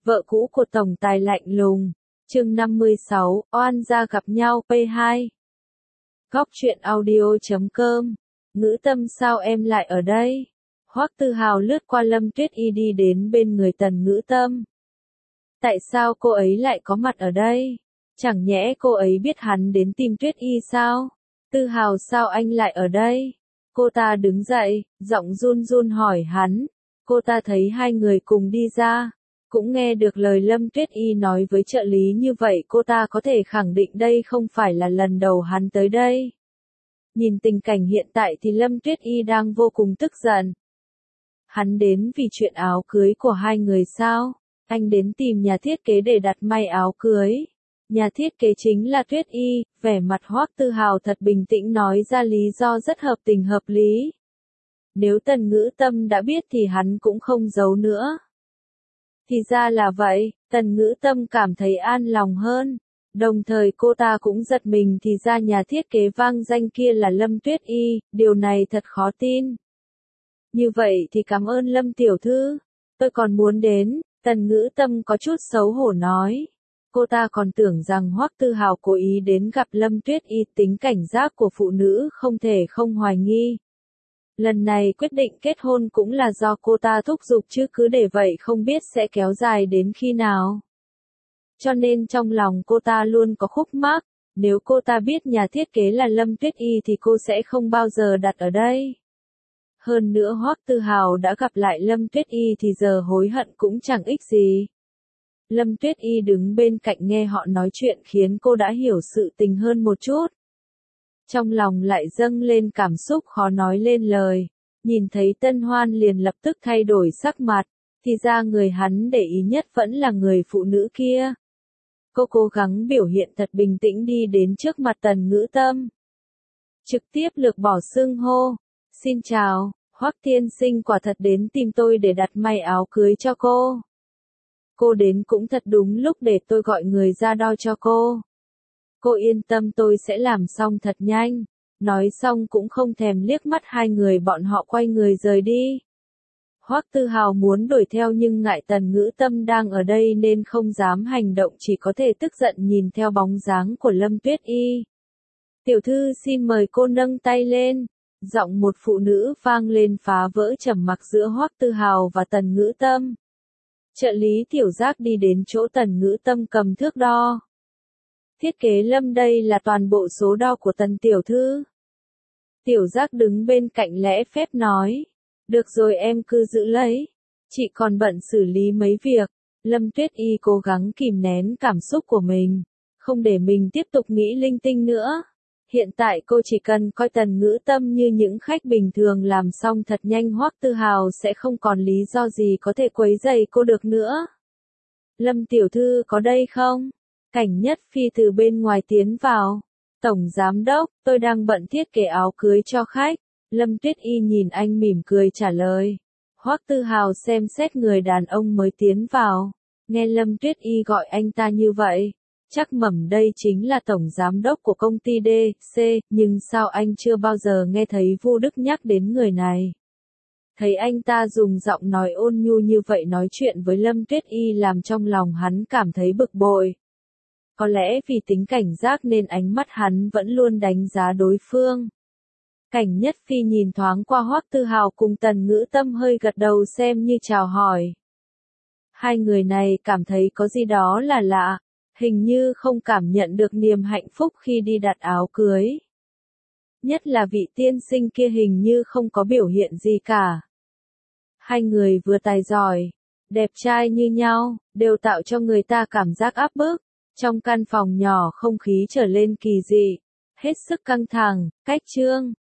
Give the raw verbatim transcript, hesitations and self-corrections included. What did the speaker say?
Vợ cũ của tổng tài lạnh lùng. Chương năm mươi sáu, oan gia gặp nhau P hai. Góc truyện audio chấm com. Ngữ Tâm, sao em lại ở đây? Hoắc Tư Hào lướt qua Lâm Tuyết Y đi đến bên người Tần Ngữ Tâm. Tại sao cô ấy lại có mặt ở đây? Chẳng nhẽ cô ấy biết hắn đến tìm Tuyết Y sao? Tư Hào, sao anh lại ở đây? Cô ta đứng dậy, giọng run run hỏi hắn. Cô ta thấy hai người cùng đi ra, cũng nghe được lời Lâm Tuyết Y nói với trợ lý như vậy, cô ta có thể khẳng định đây không phải là lần đầu hắn tới đây. Nhìn tình cảnh hiện tại thì Lâm Tuyết Y đang vô cùng tức giận. Hắn đến vì chuyện áo cưới của hai người sao? Anh đến tìm nhà thiết kế để đặt may áo cưới. Nhà thiết kế chính là Tuyết Y. Vẻ mặt Hoắc Tư Hào thật bình tĩnh nói ra lý do rất hợp tình hợp lý. Nếu Tần Ngữ Tâm đã biết thì hắn cũng không giấu nữa. Thì ra là vậy, Tần Ngữ Tâm cảm thấy an lòng hơn. Đồng thời cô ta cũng giật mình, thì ra nhà thiết kế vang danh kia là Lâm Tuyết Y, điều này thật khó tin. Như vậy thì cảm ơn Lâm tiểu thư, tôi còn muốn đến. Tần Ngữ Tâm có chút xấu hổ nói. Cô ta còn tưởng rằng Hoắc Tư Hào cố ý đến gặp Lâm Tuyết Y, tính cảnh giác của phụ nữ không thể không hoài nghi. Lần này quyết định kết hôn cũng là do cô ta thúc giục, chứ cứ để vậy không biết sẽ kéo dài đến khi nào. Cho nên trong lòng cô ta luôn có khúc mắc, nếu cô ta biết nhà thiết kế là Lâm Tuyết Y thì cô sẽ không bao giờ đặt ở đây. Hơn nữa Hoắc Tư Hào đã gặp lại Lâm Tuyết Y thì giờ hối hận cũng chẳng ích gì. Lâm Tuyết Y đứng bên cạnh nghe họ nói chuyện khiến cô đã hiểu sự tình hơn một chút. Trong lòng lại dâng lên cảm xúc khó nói lên lời. Nhìn thấy Tân Hoan liền lập tức thay đổi sắc mặt, thì ra người hắn để ý nhất vẫn là người phụ nữ kia. Cô cố gắng biểu hiện thật bình tĩnh đi đến trước mặt Tần Ngữ Tâm. Trực tiếp lược bỏ xưng hô. Xin chào, Hoắc tiên sinh quả thật đến tìm tôi để đặt may áo cưới cho cô. Cô đến cũng thật đúng lúc, để tôi gọi người ra đo cho cô. Cô yên tâm, tôi sẽ làm xong thật nhanh. Nói xong cũng không thèm liếc mắt hai người bọn họ, quay người rời đi. Hoắc Tư Hào muốn đuổi theo nhưng ngại Tần Ngữ Tâm đang ở đây nên không dám hành động, chỉ có thể tức giận nhìn theo bóng dáng của Lâm Tuyết Y. Tiểu thư, xin mời cô nâng tay lên. Giọng một phụ nữ vang lên phá vỡ trầm mặc giữa Hoắc Tư Hào và Tần Ngữ Tâm. Trợ lý Tiểu Giác đi đến chỗ Tần Ngữ Tâm cầm thước đo. Thiết kế Lâm, đây là toàn bộ số đo của Tần tiểu thư. Tiểu Giác đứng bên cạnh lễ phép nói. Được rồi, em cứ giữ lấy. Chị còn bận xử lý mấy việc. Lâm Tuyết Y cố gắng kìm nén cảm xúc của mình, không để mình tiếp tục nghĩ linh tinh nữa. Hiện tại cô chỉ cần coi Tần Ngữ Tâm như những khách bình thường, làm xong thật nhanh, Hoắc Tư Hào sẽ không còn lý do gì có thể quấy rầy cô được nữa. Lâm tiểu thư có đây không? Cảnh Nhất Phi từ bên ngoài tiến vào. Tổng giám đốc, tôi đang bận thiết kế áo cưới cho khách. Lâm Tuyết Y nhìn anh mỉm cười trả lời. Hoắc Tư Hào xem xét người đàn ông mới tiến vào. Nghe Lâm Tuyết Y gọi anh ta như vậy, chắc mẩm đây chính là tổng giám đốc của công ty đê xê, nhưng sao anh chưa bao giờ nghe thấy Vu Đức nhắc đến người này. Thấy anh ta dùng giọng nói ôn nhu như vậy nói chuyện với Lâm Tuyết Y làm trong lòng hắn cảm thấy bực bội. Có lẽ vì tính cảnh giác nên ánh mắt hắn vẫn luôn đánh giá đối phương. Cảnh Nhất Phi nhìn thoáng qua Hoắc Tư Hào cùng Tần Ngữ Tâm, hơi gật đầu xem như chào hỏi. Hai người này cảm thấy có gì đó là lạ, hình như không cảm nhận được niềm hạnh phúc khi đi đặt áo cưới. Nhất là vị tiên sinh kia hình như không có biểu hiện gì cả. Hai người vừa tài giỏi, đẹp trai như nhau, đều tạo cho người ta cảm giác áp bức. Trong căn phòng nhỏ không khí trở lên kỳ dị, hết sức căng thẳng. Cách chương